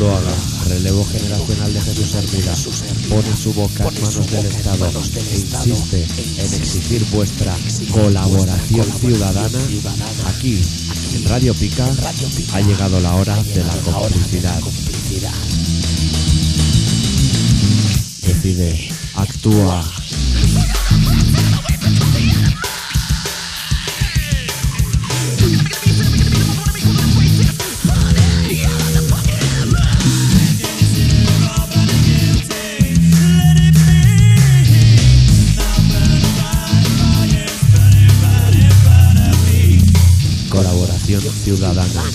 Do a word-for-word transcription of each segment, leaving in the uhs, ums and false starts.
Zuloaga, relevo generacional de Jesús Hermida, pone su boca en manos del Estado e insiste en exigir vuestra colaboración ciudadana. Aquí, en Radio Pica, ha llegado la hora de la complicidad. Decide, actúa. Colaboración ciudadana.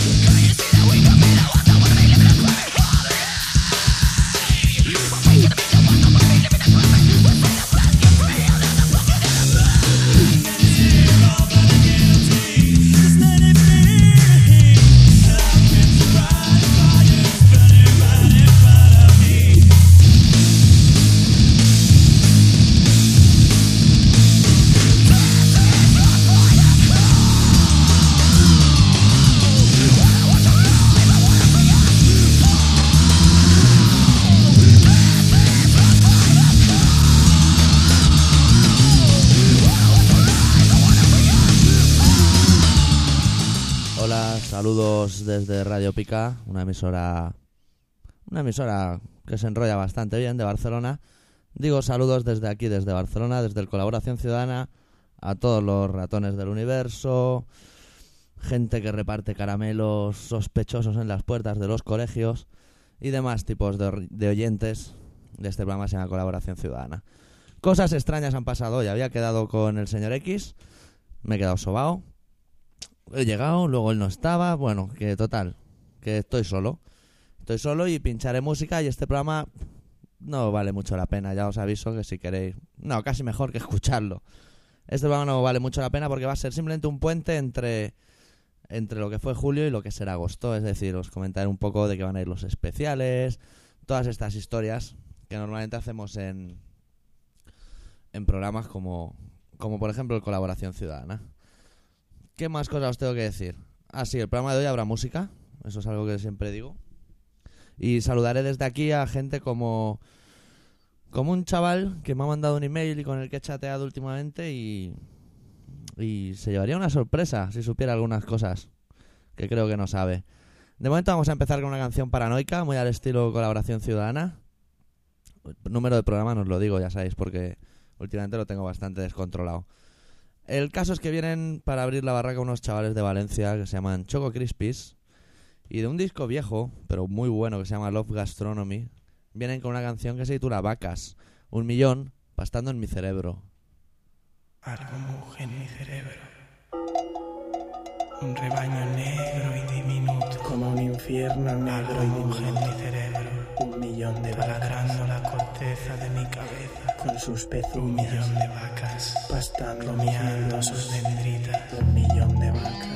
Saludos desde Radio Pica, una emisora una emisora que se enrolla bastante bien de Barcelona. Digo saludos desde aquí, desde Barcelona, desde el Colaboración Ciudadana, a todos los ratones del universo, gente que reparte caramelos sospechosos en las puertas de los colegios y demás tipos de, de oyentes de este programa que se llama Colaboración Ciudadana. Cosas extrañas han pasado hoy. Había quedado con el señor X, me he quedado sobao. He llegado, luego él no estaba, bueno, que total, que estoy solo. Estoy solo y pincharé música y este programa no vale mucho la pena, ya os aviso que si queréis... No, casi mejor que escucharlo. Este programa no vale mucho la pena porque va a ser simplemente un puente entre, entre lo que fue julio y lo que será agosto. Es decir, os comentaré un poco de qué van a ir los especiales, todas estas historias que normalmente hacemos en, en programas como, como por ejemplo el Colaboración Ciudadana. ¿Qué más cosas os tengo que decir? Ah, sí, el programa de hoy habrá música. Eso es algo que siempre digo. Y saludaré desde aquí a gente como... Como un chaval que me ha mandado un email y con el que he chateado últimamente y... Y se llevaría una sorpresa si supiera algunas cosas que creo que no sabe. De momento vamos a empezar con una canción paranoica, muy al estilo Colaboración Ciudadana. El número de programa no os lo digo, ya sabéis, porque últimamente lo tengo bastante descontrolado. El caso es que vienen para abrir la barraca unos chavales de Valencia que se llaman Choco Crispies y de un disco viejo, pero muy bueno, que se llama Love Gastronomy, vienen con una canción que se titula Vacas, un millón pastando en mi cerebro. Algo muge en mi cerebro, un rebaño negro y diminuto, como un infierno negro y muge en mi cerebro, un millón de vacas taladrando la corteza de mi cabeza, con sus pezuñas, un millón de vacas pastando, comiendo sus dendritas, un millón de vacas.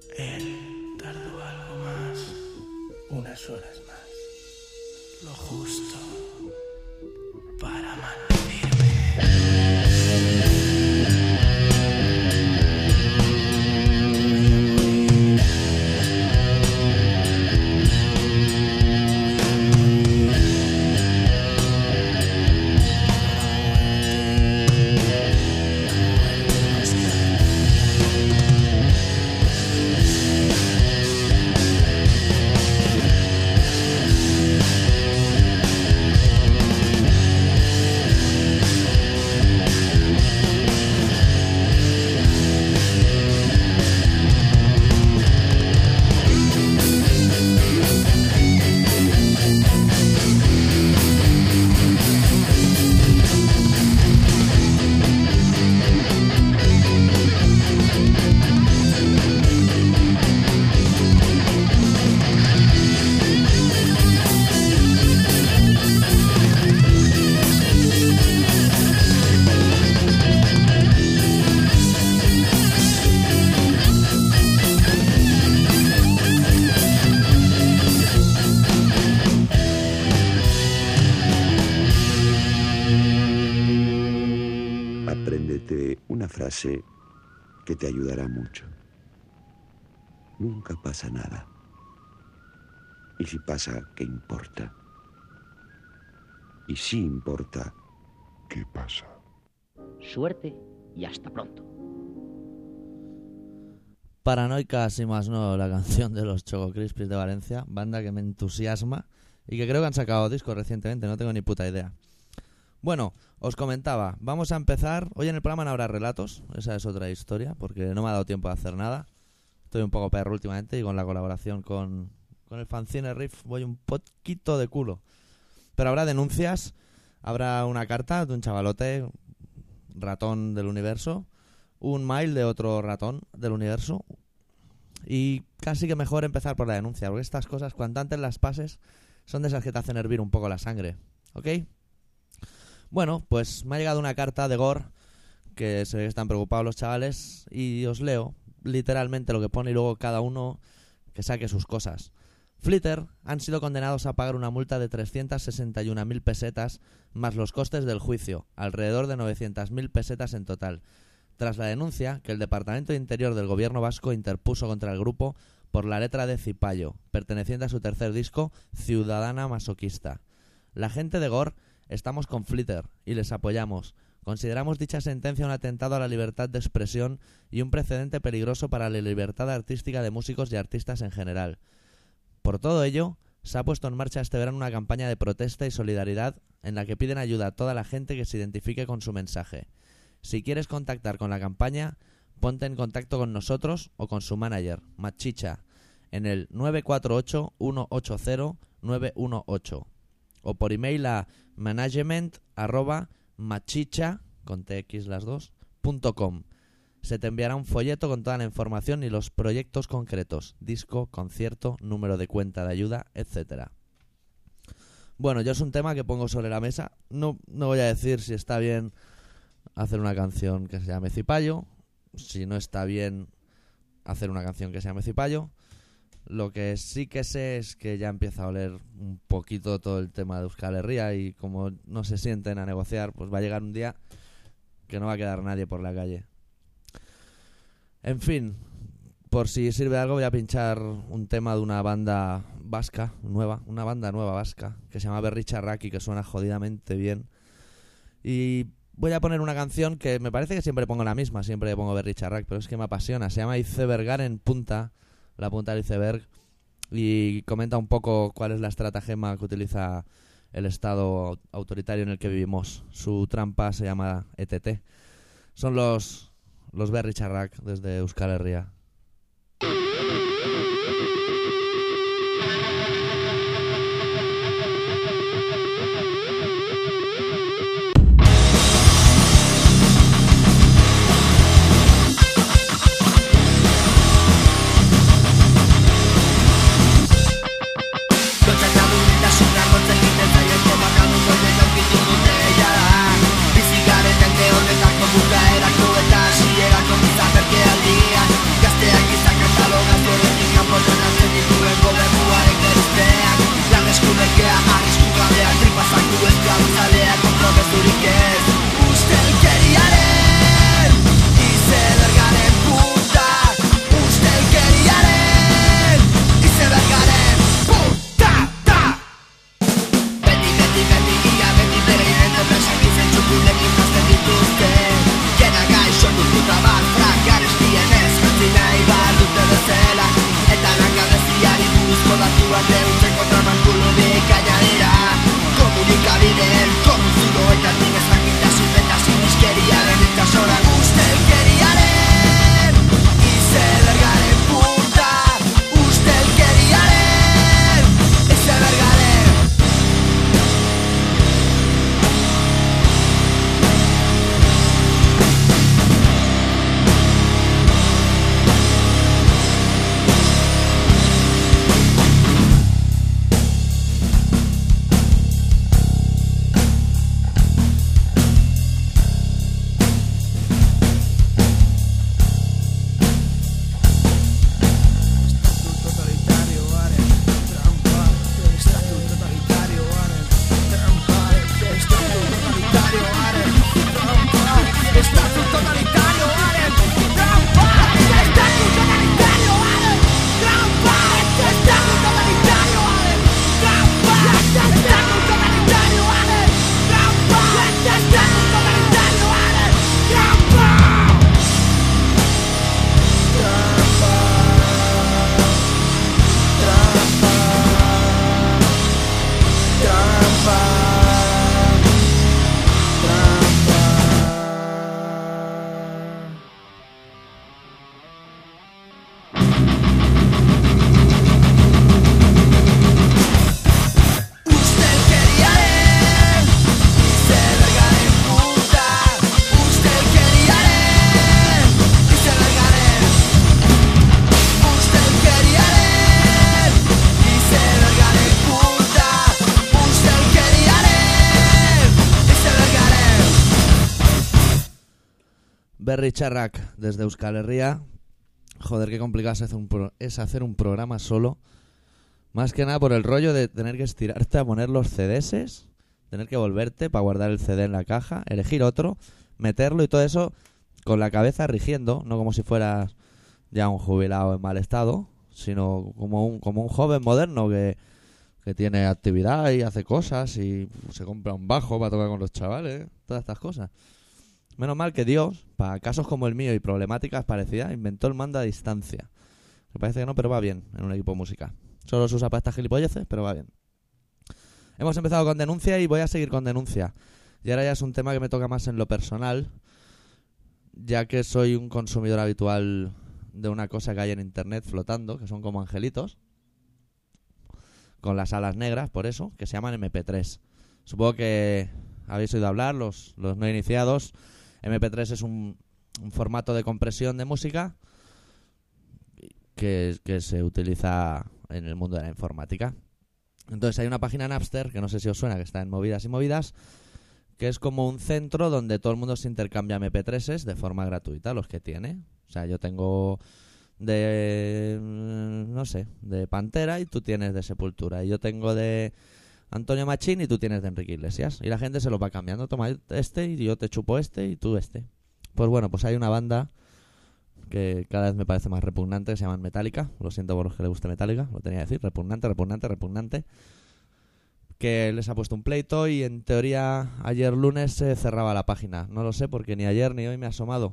Él tardó algo más, unas horas más, lo justo para maldecirme. Apréndete una frase que te ayudará mucho. Nunca pasa nada. Y si pasa, ¿qué importa? Y si importa, ¿qué pasa? Suerte y hasta pronto. Paranoicas y más no, la canción de los Choco Crispies de Valencia, banda que me entusiasma y que creo que han sacado disco recientemente, no tengo ni puta idea. Bueno, os comentaba, vamos a empezar. Hoy en el programa no habrá relatos, esa es otra historia, porque no me ha dado tiempo de hacer nada. Estoy un poco perro últimamente y con la colaboración con, con el fanzine Riff voy un poquito de culo. Pero habrá denuncias, habrá una carta de un chavalote, ratón del universo, un mail de otro ratón del universo. Y casi que mejor empezar por la denuncia, porque estas cosas, cuanto antes las pases, son de esas que te hacen hervir un poco la sangre. ¿Ok? Bueno, pues me ha llegado una carta de Gore, que se ve que están preocupados los chavales, y os leo literalmente lo que pone y luego cada uno que saque sus cosas. Flitter han sido condenados a pagar una multa de trescientas sesenta y una mil pesetas más los costes del juicio, alrededor de novecientas mil pesetas en total, tras la denuncia que el Departamento de Interior del Gobierno vasco interpuso contra el grupo por la letra de Cipayo, perteneciente a su tercer disco, Ciudadana Masoquista. La gente de Gore estamos con Flitter y les apoyamos. Consideramos dicha sentencia un atentado a la libertad de expresión y un precedente peligroso para la libertad artística de músicos y artistas en general. Por todo ello, se ha puesto en marcha este verano una campaña de protesta y solidaridad en la que piden ayuda a toda la gente que se identifique con su mensaje. Si quieres contactar con la campaña, ponte en contacto con nosotros o con su manager, Machicha, en el nueve cuatro ocho, uno ocho cero, nueve uno ocho o por email a management arroba machicha con tx las dos punto com. Se te enviará un folleto con toda la información y los proyectos concretos, disco, concierto, número de cuenta de ayuda, etcétera. Bueno, yo es un tema que pongo sobre la mesa. No, no voy a decir si está bien hacer una canción que se llame Cipayo, si no está bien hacer una canción que se llame Cipayo. Lo que sí que sé es que ya empieza a oler un poquito todo el tema de Euskal Herria y como no se sienten a negociar, pues va a llegar un día que no va a quedar nadie por la calle. En fin, por si sirve de algo voy a pinchar un tema de una banda vasca, nueva, una banda nueva vasca, que se llama Berritxarrak, que suena jodidamente bien. Y voy a poner una canción que me parece que siempre pongo la misma, siempre pongo Berritxarrak, pero es que me apasiona, se llama Icebergaren Punta, la punta del iceberg, y comenta un poco cuál es la estratagema que utiliza el estado autoritario en el que vivimos. Su trampa se llama E T T. Son los, los Berritxarrak desde Euskal Herria. Bizi garen ende honetako bukaerako eta hasierak onizan berke aldian. Berri Txarrak desde Euskal Herria. Joder, qué complicado es hacer, un pro- es hacer un programa solo. Más que nada por el rollo de tener que estirarte a poner los C Ds, tener que volverte para guardar el C D en la caja, elegir otro, meterlo y todo eso con la cabeza rigiendo, no como si fueras ya un jubilado en mal estado, sino como un, como un joven moderno que, que tiene actividad y hace cosas y se compra un bajo para tocar con los chavales, todas estas cosas. Menos mal que Dios, para casos como el mío y problemáticas parecidas, inventó el mando a distancia. Me parece que no, pero va bien en un equipo musical. Solo se usa para estas gilipolleces, pero va bien. Hemos empezado con denuncia y voy a seguir con denuncia. Y ahora ya es un tema que me toca más en lo personal, ya que soy un consumidor habitual de una cosa que hay en internet flotando, que son como angelitos, con las alas negras, por eso, que se llaman eme pe tres. Supongo que habéis oído hablar, los, los no iniciados. eme pe tres es un, un formato de compresión de música que, que se utiliza en el mundo de la informática. Entonces hay una página Napster, que no sé si os suena, que está en Movidas y Movidas, que es como un centro donde todo el mundo se intercambia eme pe tres de forma gratuita, los que tiene. O sea, yo tengo de, no sé, de Pantera y tú tienes de Sepultura. Y yo tengo de Antonio Machín y tú tienes de Enrique Iglesias. Y la gente se lo va cambiando. Toma este y yo te chupo este y tú este. Pues bueno, pues hay una banda que cada vez me parece más repugnante, que se llaman Metallica. Lo siento por los que les guste Metallica, lo tenía que decir. Repugnante, repugnante, repugnante. Que les ha puesto un pleito y en teoría ayer lunes se cerraba la página. No lo sé porque ni ayer ni hoy me ha asomado.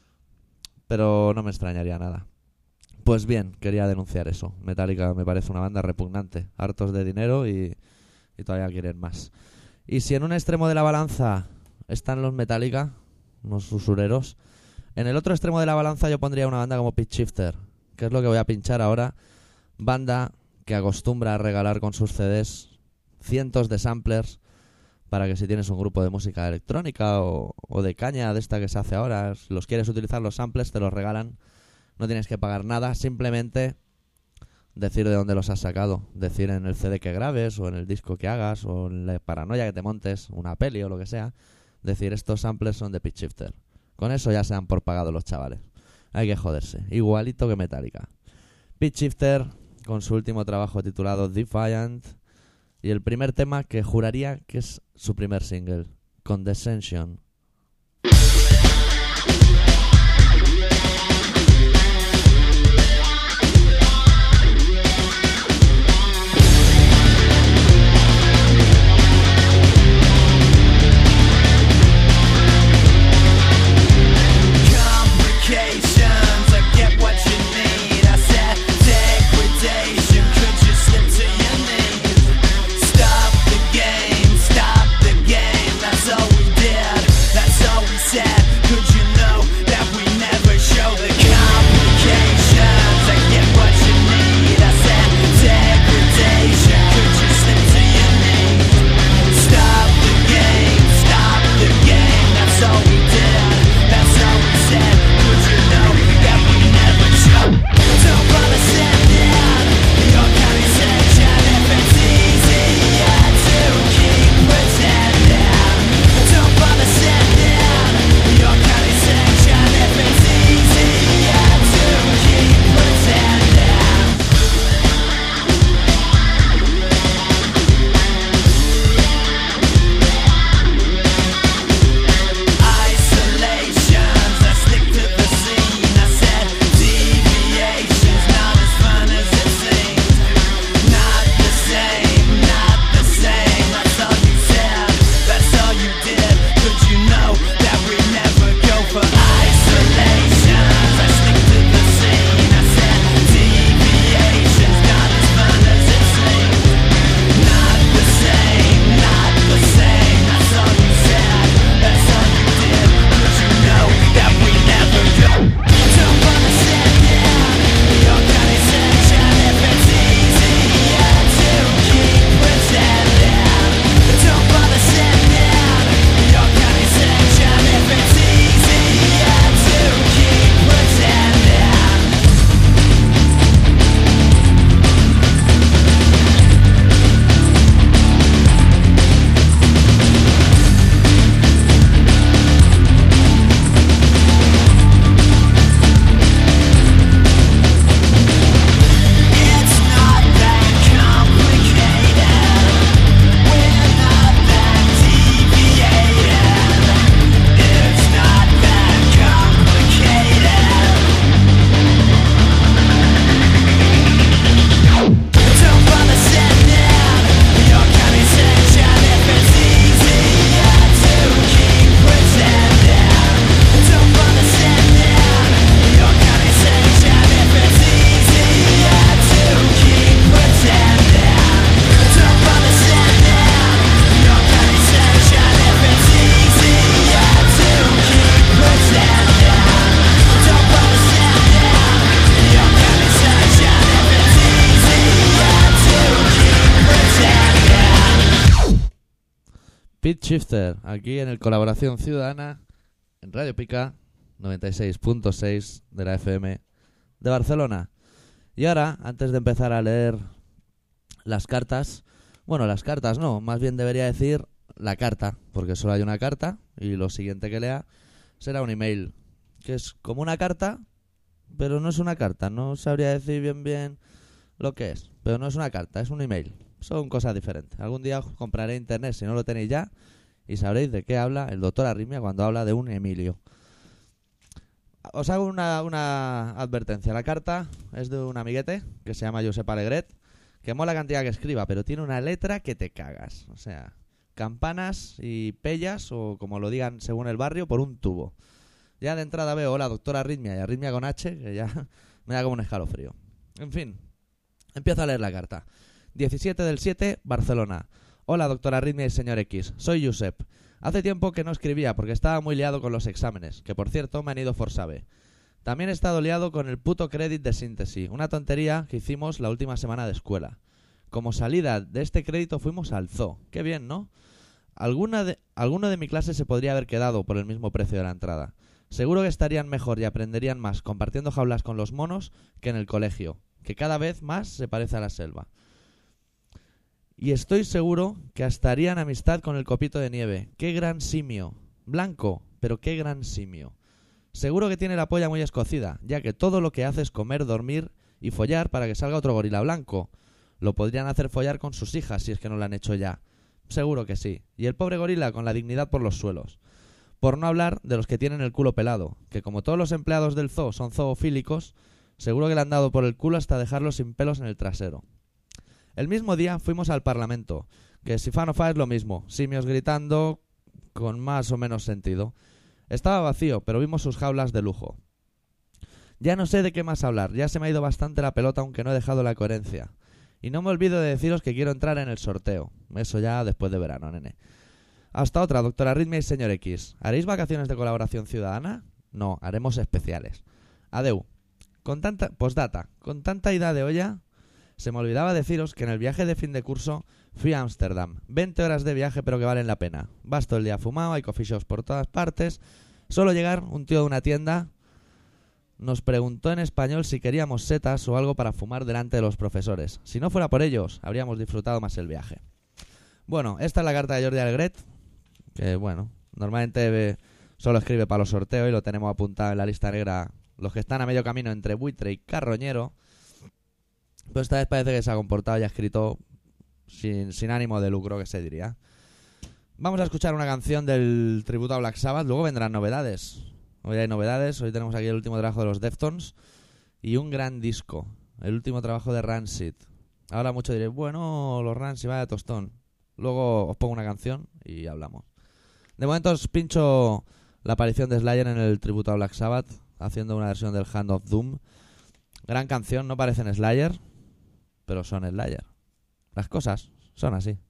Pero no me extrañaría nada. Pues bien, quería denunciar eso. Metallica me parece una banda repugnante. Hartos de dinero y, y todavía quieren más. Y si en un extremo de la balanza están los Metallica, unos usureros, en el otro extremo de la balanza yo pondría una banda como Pitch Shifter, que es lo que voy a pinchar ahora. Banda que acostumbra a regalar con sus C Ds cientos de samplers para que si tienes un grupo de música electrónica o, o de caña de esta que se hace ahora, si los quieres utilizar los samplers, te los regalan. No tienes que pagar nada, simplemente decir de dónde los has sacado. Decir en el C D que grabes o en el disco que hagas o en la paranoia que te montes, una peli o lo que sea. Decir estos samplers son de Pitch Shifter. Con eso ya se dan por pagado los chavales. Hay que joderse. Igualito que Metallica. Pitch Shifter con su último trabajo titulado Defiant. Y el primer tema que juraría que es su primer single, Condescension. Sad. Pitch Shifter, aquí en el Colaboración Ciudadana, en Radio Pica, noventa y seis punto seis de la F M de Barcelona. Y ahora, antes de empezar a leer las cartas, bueno, las cartas no, más bien debería decir la carta, porque solo hay una carta y lo siguiente que lea será un email, que es como una carta, pero no es una carta, no sabría decir bien bien lo que es, pero no es una carta, es un email. Son cosas diferentes. Algún día os compraré internet si no lo tenéis ya y sabréis de qué habla el doctor Arritmia cuando habla de un Emilio. Os hago una, una advertencia. La carta es de un amiguete que se llama Josep Alegret, que mola la cantidad que escriba, pero tiene una letra que te cagas. O sea, campanas y pellas, o como lo digan según el barrio, por un tubo. Ya de entrada veo, hola, doctor Arritmia, y Arritmia con H, que ya me da como un escalofrío. En fin, empiezo a leer la carta. diecisiete del siete, Barcelona. Hola, doctor Arritmia y señor X. Soy Josep. Hace tiempo que no escribía porque estaba muy liado con los exámenes, que por cierto me han ido forsabe. También he estado liado con el puto crédit de síntesis, una tontería que hicimos la última semana de escuela. Como salida de este crédito fuimos al zoo. Qué bien, ¿no? Alguna de, alguno de mi clase se podría haber quedado por el mismo precio de la entrada. Seguro que estarían mejor y aprenderían más compartiendo jaulas con los monos que en el colegio, que cada vez más se parece a la selva. Y estoy seguro que hasta harían amistad con el copito de nieve. ¡Qué gran simio! Blanco, pero qué gran simio. Seguro que tiene la polla muy escocida, ya que todo lo que hace es comer, dormir y follar para que salga otro gorila blanco. Lo podrían hacer follar con sus hijas si es que no lo han hecho ya. Seguro que sí. Y el pobre gorila con la dignidad por los suelos. Por no hablar de los que tienen el culo pelado, que como todos los empleados del zoo son zoofílicos, seguro que le han dado por el culo hasta dejarlos sin pelos en el trasero. El mismo día fuimos al Parlamento, que si fa no fa es lo mismo, simios gritando con más o menos sentido. Estaba vacío, pero vimos sus jaulas de lujo. Ya no sé de qué más hablar, ya se me ha ido bastante la pelota aunque no he dejado la coherencia. Y no me olvido de deciros que quiero entrar en el sorteo, eso ya después de verano, nene. Hasta otra, doctora Arritmia y señor X. ¿Haréis vacaciones de colaboración ciudadana? No, haremos especiales. Adeu. Con tanta... Postdata. Con tanta ida de olla... Se me olvidaba deciros que en el viaje de fin de curso fui a Ámsterdam. veinte horas de viaje, pero que valen la pena. Vas todo el día fumado, hay coffee shops por todas partes. Solo llegar, un tío de una tienda nos preguntó en español si queríamos setas o algo para fumar delante de los profesores. Si no fuera por ellos, habríamos disfrutado más el viaje. Bueno, esta es la carta de Jordi Alegret, que bueno, normalmente solo escribe para los sorteos y lo tenemos apuntado en la lista negra los que están a medio camino entre buitre y carroñero. Pero esta vez parece que se ha comportado y ha escrito sin, sin ánimo de lucro, que se diría. Vamos a escuchar una canción del tributo a Black Sabbath. Luego vendrán novedades. Hoy hay novedades. Hoy tenemos aquí el último trabajo de los Deftones y un gran disco. El último trabajo de Rancid. Ahora muchos diréis, bueno, los Rancid, vaya tostón. Luego os pongo una canción y hablamos. De momento os pincho la aparición de Slayer en el tributo a Black Sabbath, haciendo una versión del Hand of Doom. Gran canción, no parecen Slayer, pero son Slayer. Las cosas son así.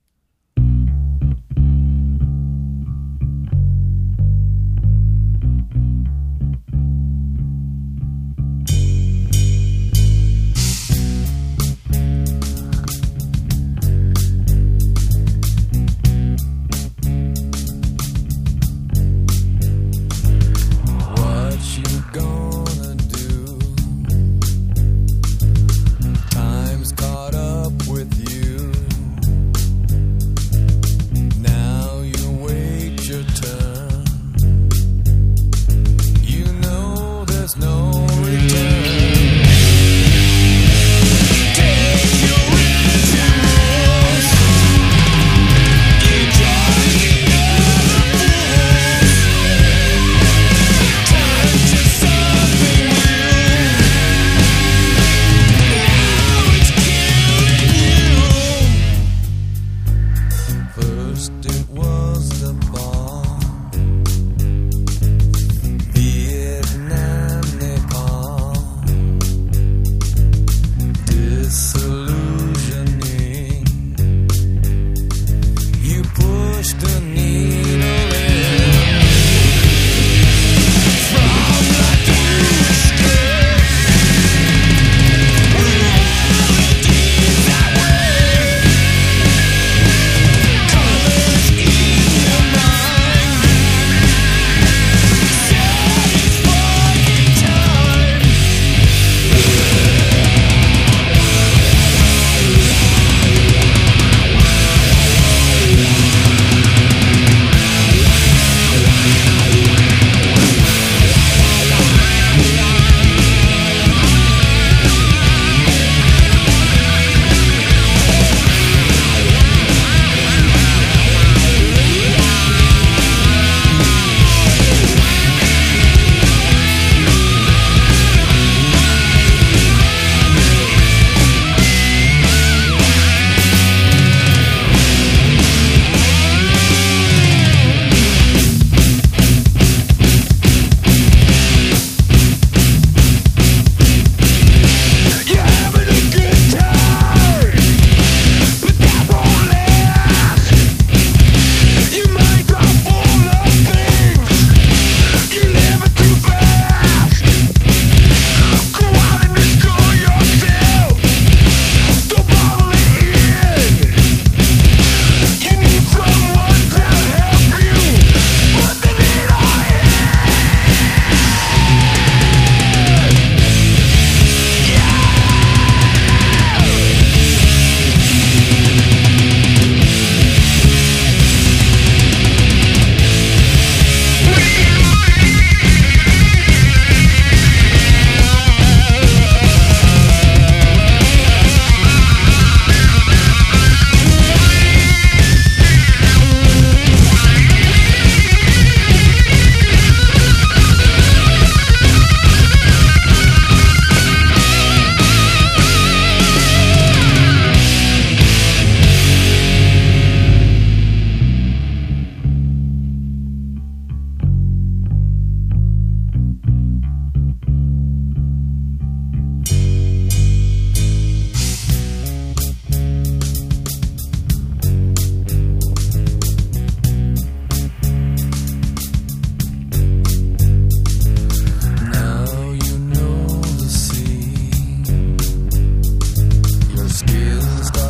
Time's caught up with you.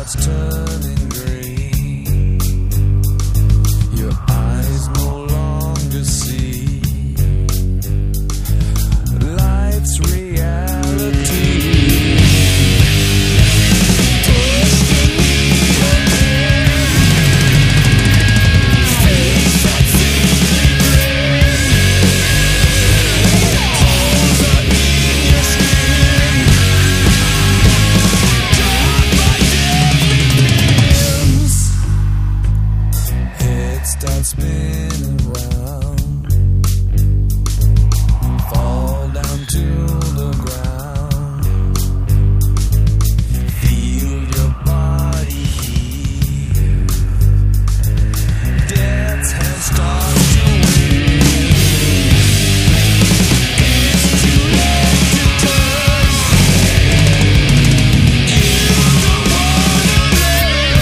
starts turning green. Your eyes no longer see life's reality. Start spinning round, fall down to the ground, feel your body heave, death's hand starts to wave, it's too late to turn, you don't wanna live,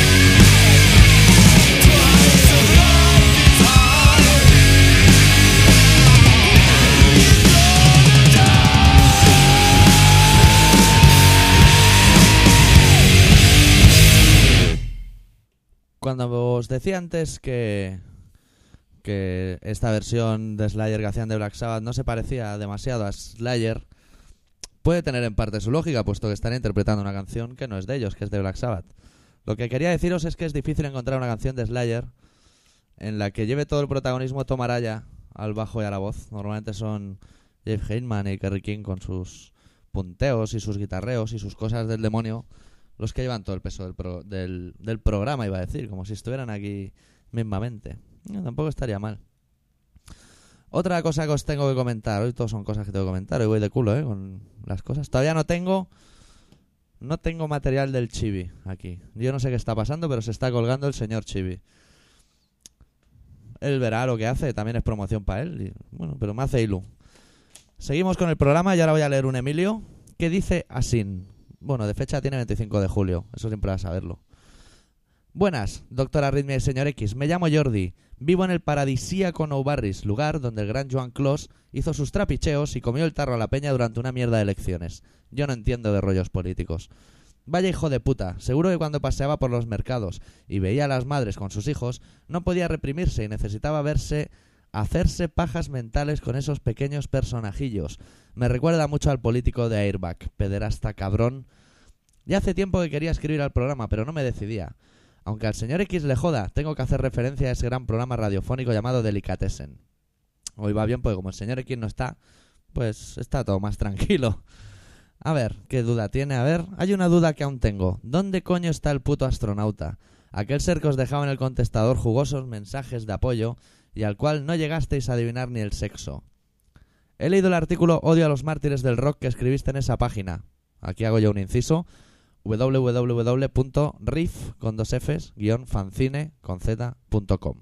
twice a life is hard, you're gonna die. Cuando os decía antes que, que esta versión de Slayer que hacían de Black Sabbath no se parecía demasiado a Slayer, puede tener en parte su lógica, puesto que están interpretando una canción que no es de ellos, que es de Black Sabbath. Lo que quería deciros es que es difícil encontrar una canción de Slayer en la que lleve todo el protagonismo Tom Araya al bajo y a la voz. Normalmente son Jeff Heitman y Kerry King con sus punteos y sus guitarreos y sus cosas del demonio los que llevan todo el peso del, pro, del, del programa, iba a decir, como si estuvieran aquí mismamente. No, tampoco estaría mal. Otra cosa que os tengo que comentar, hoy todos son cosas que tengo que comentar, hoy voy de culo, ¿eh? Con las cosas. Todavía no tengo... No tengo material del Chibi aquí. Yo no sé qué está pasando, pero se está colgando el señor Chibi. Él verá lo que hace, también es promoción para él. Y, bueno, pero me hace ilu. Seguimos con el programa y ahora voy a leer un Emilio que dice así. Bueno, de fecha tiene veinticinco de julio, eso siempre vas a saberlo. Buenas, doctora Arritmia y señor X. Me llamo Jordi. Vivo en el paradisíaco Nou Barris, lugar donde el gran Joan Clos hizo sus trapicheos y comió el tarro a la peña durante una mierda de elecciones. Yo no entiendo de rollos políticos. Vaya hijo de puta, seguro que cuando paseaba por los mercados y veía a las madres con sus hijos, no podía reprimirse y necesitaba verse, hacerse pajas mentales con esos pequeños personajillos. Me recuerda mucho al político de Airbag, pederasta cabrón. Ya hace tiempo que quería escribir al programa, pero no me decidía. Aunque al señor X le joda, tengo que hacer referencia a ese gran programa radiofónico llamado Delicatessen. Hoy va bien porque como el señor X no está, pues está todo más tranquilo. A ver, ¿qué duda tiene? A ver, hay una duda que aún tengo. ¿Dónde coño está el puto astronauta? Aquel ser que os dejaba en el contestador jugosos mensajes de apoyo y al cual no llegasteis a adivinar ni el sexo. He leído el artículo Odio a los mártires del rock que escribiste en esa página. Aquí hago yo un inciso. w w w punto riff con dos fs guión fanzine con z punto com.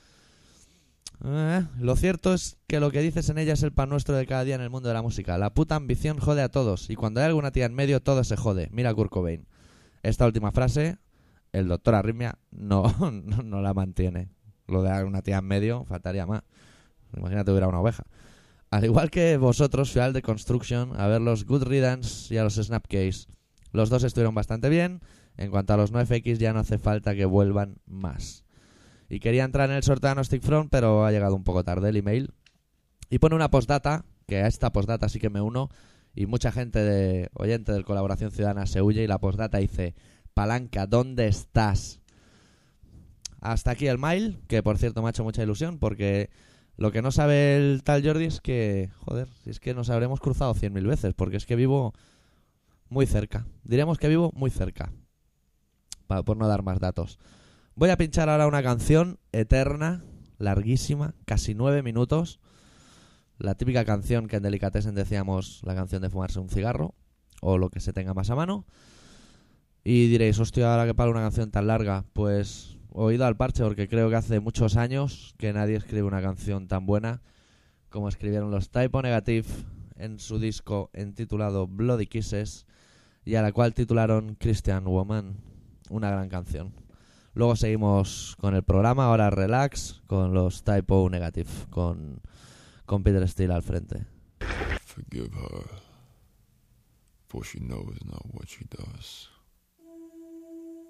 Eh, lo cierto es que lo que dices en ella es el pan nuestro de cada día en el mundo de la música. La puta ambición jode a todos y cuando hay alguna tía en medio todo se jode. Mira a Kurt Cobain. Esta última frase el doctor Arritmia no, no, no la mantiene. Lo de una tía en medio faltaría más. Imagínate hubiera una oveja. Al igual que vosotros fui al The Construction a ver los Good Riddance y a los Snapcase. Los dos estuvieron bastante bien. En cuanto a los no F X ya no hace falta que vuelvan más. Y quería entrar en el sorteo de Agnostic Front, pero ha llegado un poco tarde el email. Y pone una postdata, que a esta postdata sí que me uno, y mucha gente de oyente del Colaboración Ciudadana se huye, y la postdata dice: Palanca, ¿dónde estás? Hasta aquí el mail, que por cierto me ha hecho mucha ilusión, porque lo que no sabe el tal Jordi es que, joder, si es que nos habremos cruzado cien mil veces, porque es que vivo muy cerca. Diremos que vivo muy cerca, para, por no dar más datos. Voy a pinchar ahora una canción eterna, larguísima, casi nueve minutos. La típica canción que en Delicatessen decíamos, la canción de fumarse un cigarro, o lo que se tenga más a mano. Y diréis, hostia, ahora que para una canción tan larga, pues oído al parche, porque creo que hace muchos años que nadie escribe una canción tan buena como escribieron los Type O Negative en su disco intitulado Bloody Kisses, y a la cual titularon Christian Woman, una gran canción. Luego seguimos con el programa, ahora relax, con los Type O Negative, con, con Peter Steele al frente. Forgive her, for she knows not what she does.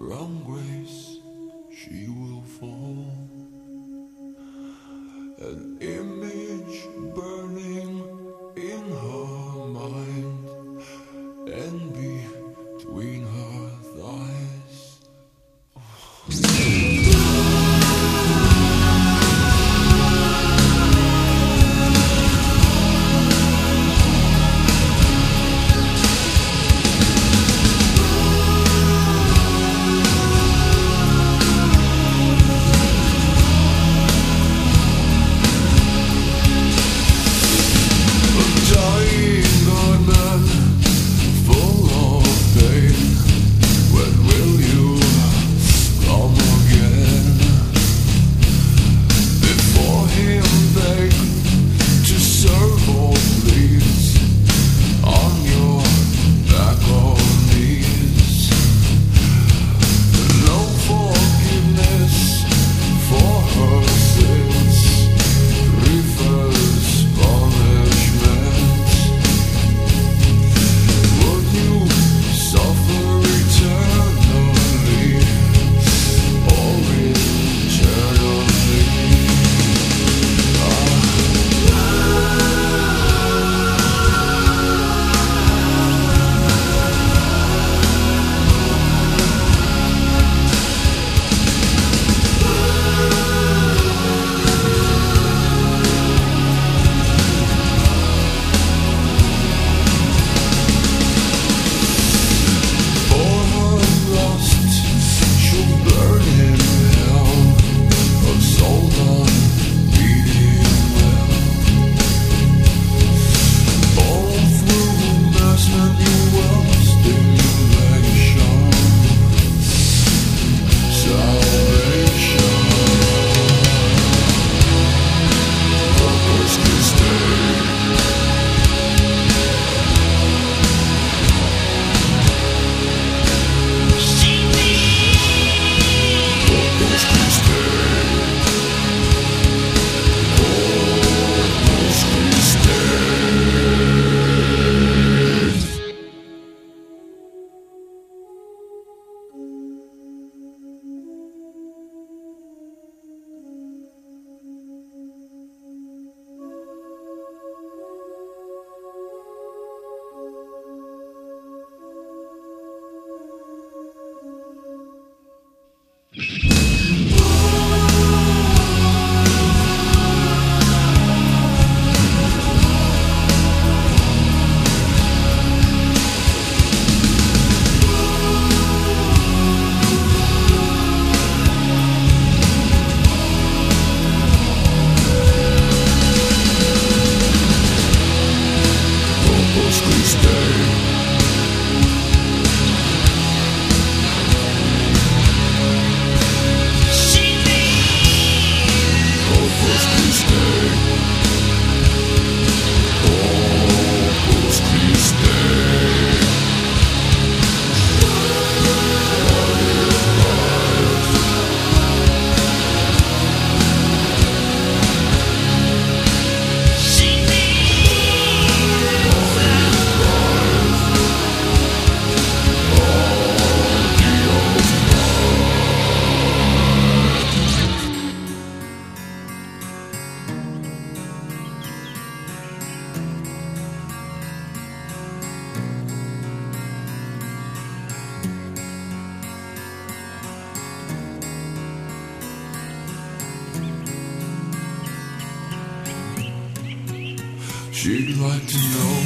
from grace she will fall. An image burning in her mind, and between her thighs. She'd like to know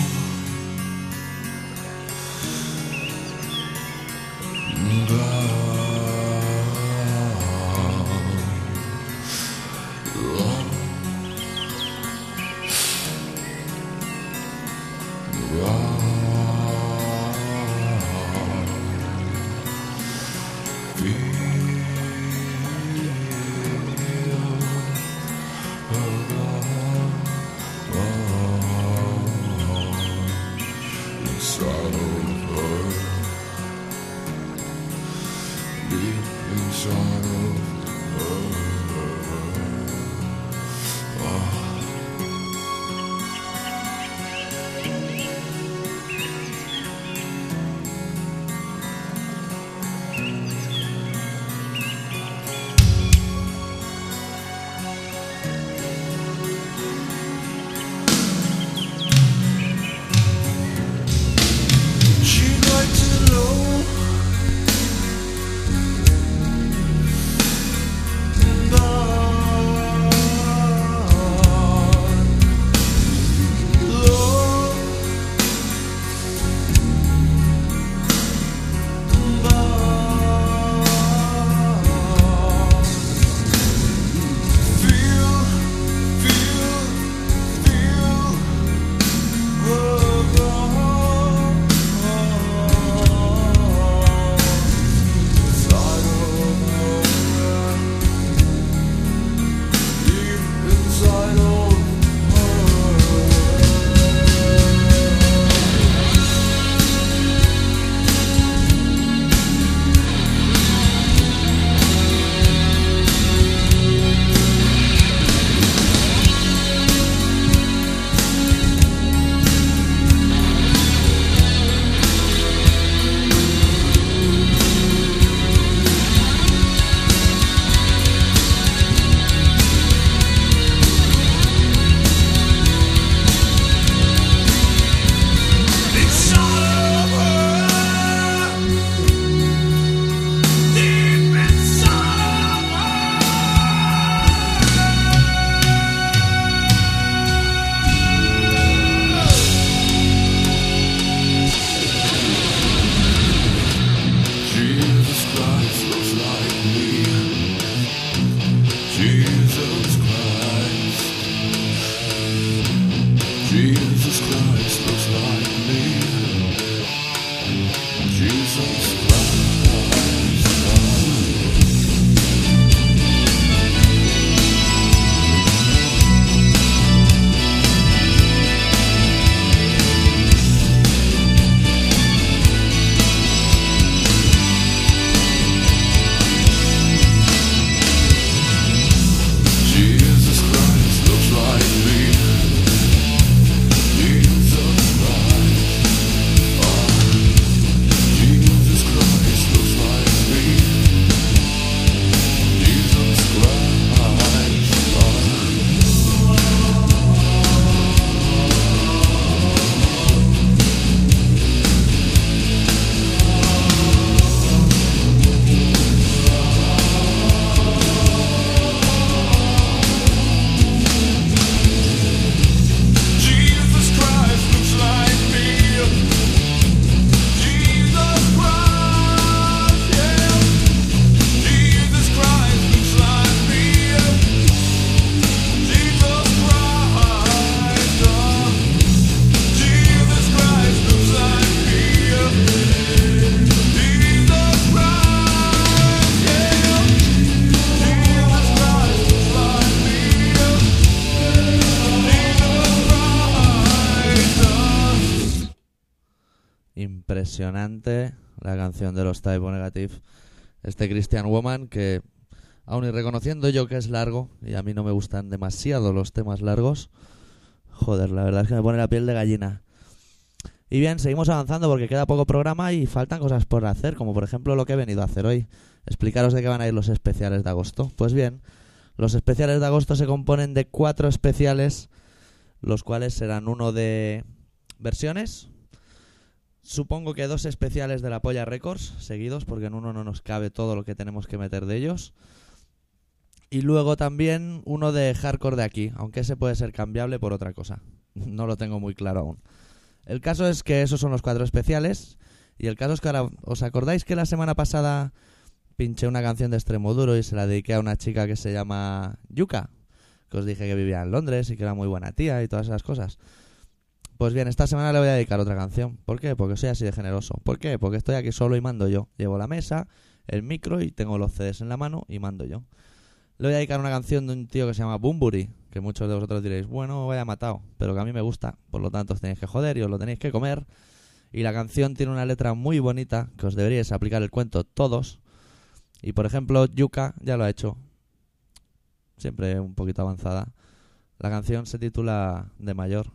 impresionante la canción de los Type O Negative. Este Christian Woman que, aun y reconociendo yo que es largo, y a mí no me gustan demasiado los temas largos, joder, la verdad es que me pone la piel de gallina. Y bien, seguimos avanzando porque queda poco programa y faltan cosas por hacer, como por ejemplo lo que he venido a hacer hoy. Explicaros de qué van a ir los especiales de agosto. Pues bien, los especiales de agosto se componen de cuatro especiales, los cuales serán uno de versiones. Supongo que dos especiales de la Polla Records seguidos, porque en uno no nos cabe todo lo que tenemos que meter de ellos. Y luego también uno de hardcore de aquí, aunque ese puede ser cambiable por otra cosa. No lo tengo muy claro aún. El caso es que esos son los cuatro especiales. Y el caso es que ahora, ¿os acordáis que la semana pasada pinché una canción de Extremoduro y se la dediqué a una chica que se llama Yuka? Que os dije que vivía en Londres y que era muy buena tía y todas esas cosas. Pues bien, esta semana le voy a dedicar otra canción. ¿Por qué? Porque soy así de generoso. ¿Por qué? Porque estoy aquí solo y mando yo. Llevo la mesa, el micro y tengo los C Ds en la mano y mando yo. Le voy a dedicar una canción de un tío que se llama Bunbury, que muchos de vosotros diréis, bueno, vaya matado, pero que a mí me gusta. Por lo tanto, os tenéis que joder y os lo tenéis que comer. Y la canción tiene una letra muy bonita que os deberíais aplicar el cuento todos. Y por ejemplo, Yuka ya lo ha hecho. Siempre un poquito avanzada. La canción se titula De Mayor.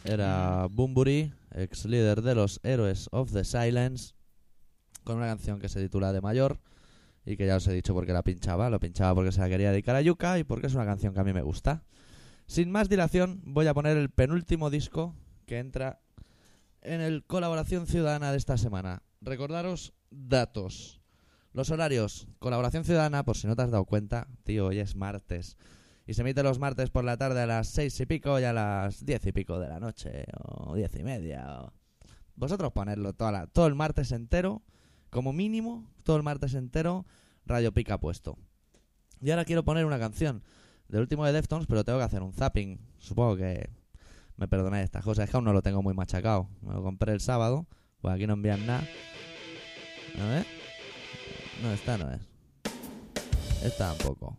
era Bunbury, ex líder de los Heroes of the Silence, con una canción que se titula De Mayor y que ya os he dicho por qué la pinchaba. Lo pinchaba porque se la quería dedicar a Yuka y porque es una canción que a mí me gusta. Sin más dilación, voy a poner el penúltimo disco que entra en el Colaboración Ciudadana de esta semana. Recordaros datos. Los horarios. Colaboración Ciudadana, por si no te has dado cuenta, tío, hoy es martes. Y se emite los martes por la tarde a las seis y pico y a las diez y pico de la noche. O diez y media. O... Vosotros ponedlo toda la, todo el martes entero. Como mínimo, todo el martes entero, Radio Pica puesto. Y ahora quiero poner una canción del último de Deftones, pero tengo que hacer un zapping. Supongo que me perdonáis estas cosas. Es que aún no lo tengo muy machacado. Me lo compré el sábado. Pues aquí no envían nada. A ver. No, esta no es. Esta tampoco.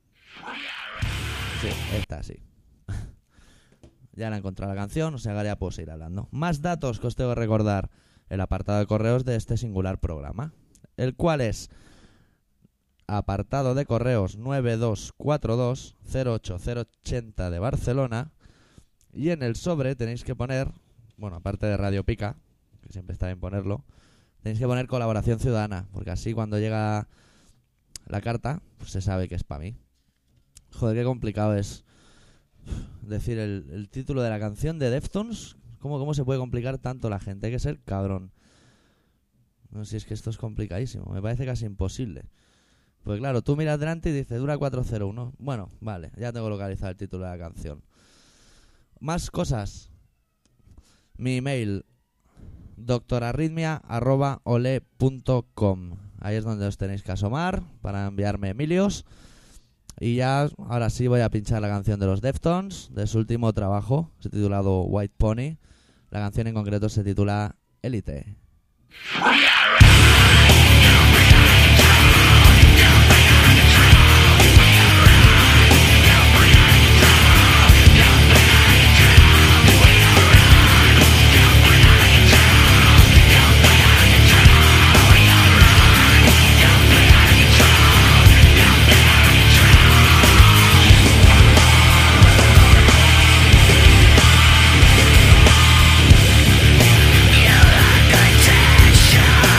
Sí, esta sí. Ya la he encontrado la canción, o sea que ya puedo seguir hablando. Más datos que os tengo que recordar. El apartado de correos de este singular programa. El cual es apartado de correos nueve dos cuatro dos cero ocho cero ochenta de Barcelona. Y en el sobre tenéis que poner, bueno, aparte de Radio Pica, que siempre está bien ponerlo, tenéis que poner Colaboración Ciudadana, porque así cuando llega la carta, pues se sabe que es para mí. Joder, qué complicado es decir el, el título de la canción de Deftones. ¿Cómo, ¿Cómo se puede complicar tanto la gente? Hay que ser cabrón. No sé si es que esto es complicadísimo. Me parece casi imposible. Pues claro, tú miras delante y dices, dura cuatro cero uno. Bueno, vale, ya tengo localizado el título de la canción. Más cosas. Mi email, doctorarritmia arroba ole punto com. Ahí es donde os tenéis que asomar para enviarme Emilios. Y ya, ahora sí voy a pinchar la canción de los Deftones, de su último trabajo, se titulado White Pony. La canción en concreto se titula Elite. Attention.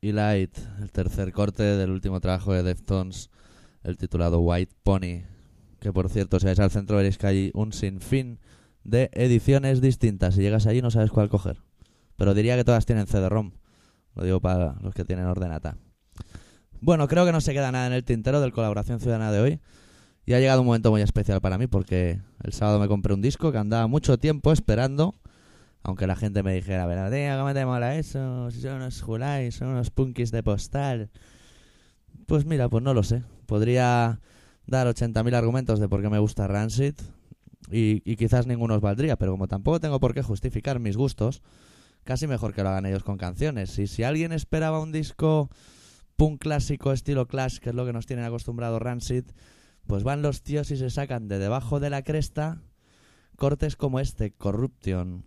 Light, el tercer corte del último trabajo de Deftones, el titulado White Pony, que por cierto, si vais al centro veréis que hay un sinfín de ediciones distintas. Si llegas allí no sabes cuál coger, pero diría que todas tienen C D ROM, lo digo para los que tienen ordenata. Bueno, creo que no se queda nada en el tintero del Colaboración Ciudadana de hoy, y ha llegado un momento muy especial para mí, porque el sábado me compré un disco que andaba mucho tiempo esperando. Aunque la gente me dijera, ¿verdad, tío? ¿Cómo te mola eso? Si son unos Julais, son unos punkis de postal. Pues mira, pues no lo sé. Podría dar ochenta mil argumentos de por qué me gusta Rancid y, y quizás ninguno os valdría, pero como tampoco tengo por qué justificar mis gustos, casi mejor que lo hagan ellos con canciones. Y si alguien esperaba un disco punk clásico estilo Clash, que es lo que nos tienen acostumbrado Rancid, pues van los tíos y se sacan de debajo de la cresta cortes como este, Corruption.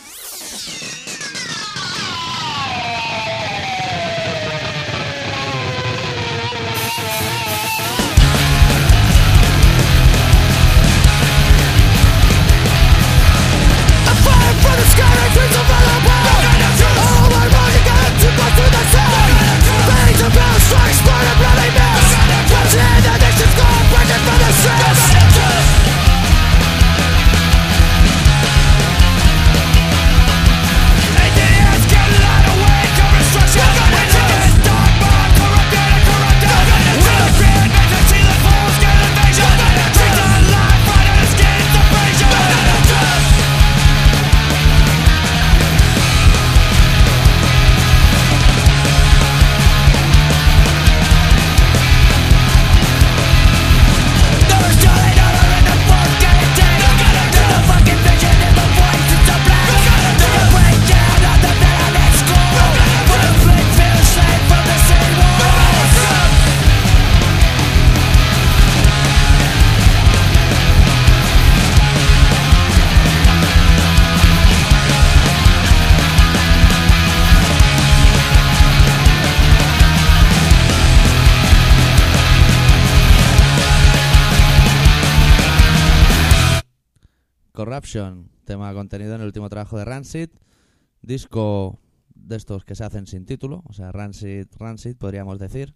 Corruption, tema contenido en el último trabajo de Rancid, disco de estos que se hacen sin título, o sea, Rancid, Rancid podríamos decir.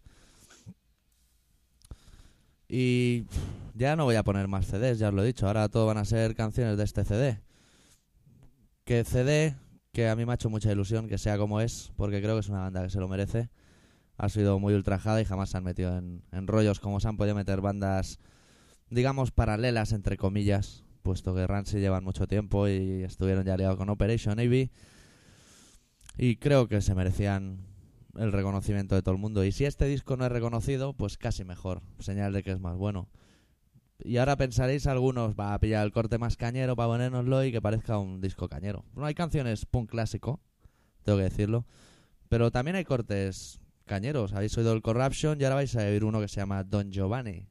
Y ya no voy a poner más C Ds, ya os lo he dicho, ahora todo van a ser canciones de este C D. Que C D, que a mí me ha hecho mucha ilusión que sea como es, porque creo que es una banda que se lo merece. Ha sido muy ultrajada y jamás se han metido en, en rollos como se han podido meter bandas, digamos, paralelas, entre comillas, puesto que Rancid llevan mucho tiempo y estuvieron ya liados con Operation Ivy, y creo que se merecían el reconocimiento de todo el mundo. Y si este disco no es reconocido, pues casi mejor, señal de que es más bueno. Y ahora pensaréis algunos, va a pillar el corte más cañero para ponérnoslo y que parezca un disco cañero. No hay canciones punk clásico, tengo que decirlo, pero también hay cortes cañeros. Habéis oído el Corruption y ahora vais a oír uno que se llama Don Giovanni.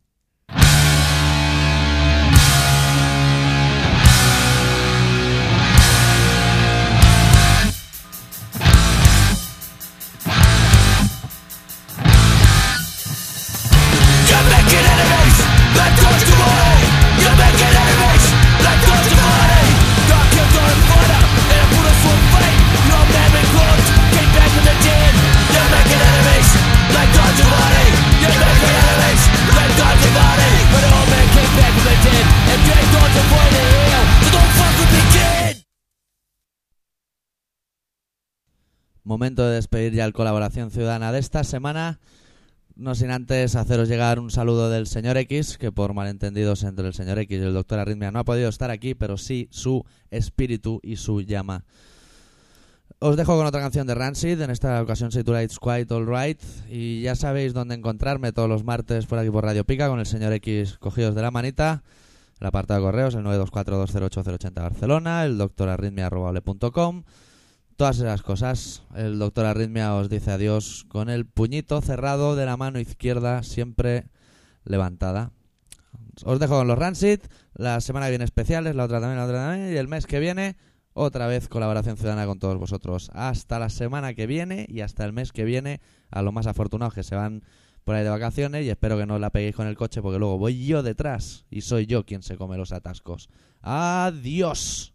Momento de despedir ya el Colaboración Ciudadana de esta semana, no sin antes haceros llegar un saludo del señor X, que por malentendidos entre el señor X y el doctor Arritmia no ha podido estar aquí, pero sí su espíritu y su llama. Os dejo con otra canción de Rancid, en esta ocasión se titula It's Quite Alright, y ya sabéis dónde encontrarme todos los martes por aquí por Radio Pica con el señor X cogidos de la manita. El apartado de correos, el nueve dos cuatro dos cero ocho cero ochenta Barcelona, el doctor arritmia arroba ole punto com. Todas esas cosas. El doctor Arritmia os dice adiós con el puñito cerrado de la mano izquierda siempre levantada. Os dejo con los Rancid. La semana que viene especiales, la otra también, la otra también. Y el mes que viene, otra vez Colaboración Ciudadana con todos vosotros. Hasta la semana que viene y hasta el mes que viene, a los más afortunados que se van por ahí de vacaciones. Y espero que no la peguéis con el coche porque luego voy yo detrás y soy yo quien se come los atascos. Adiós.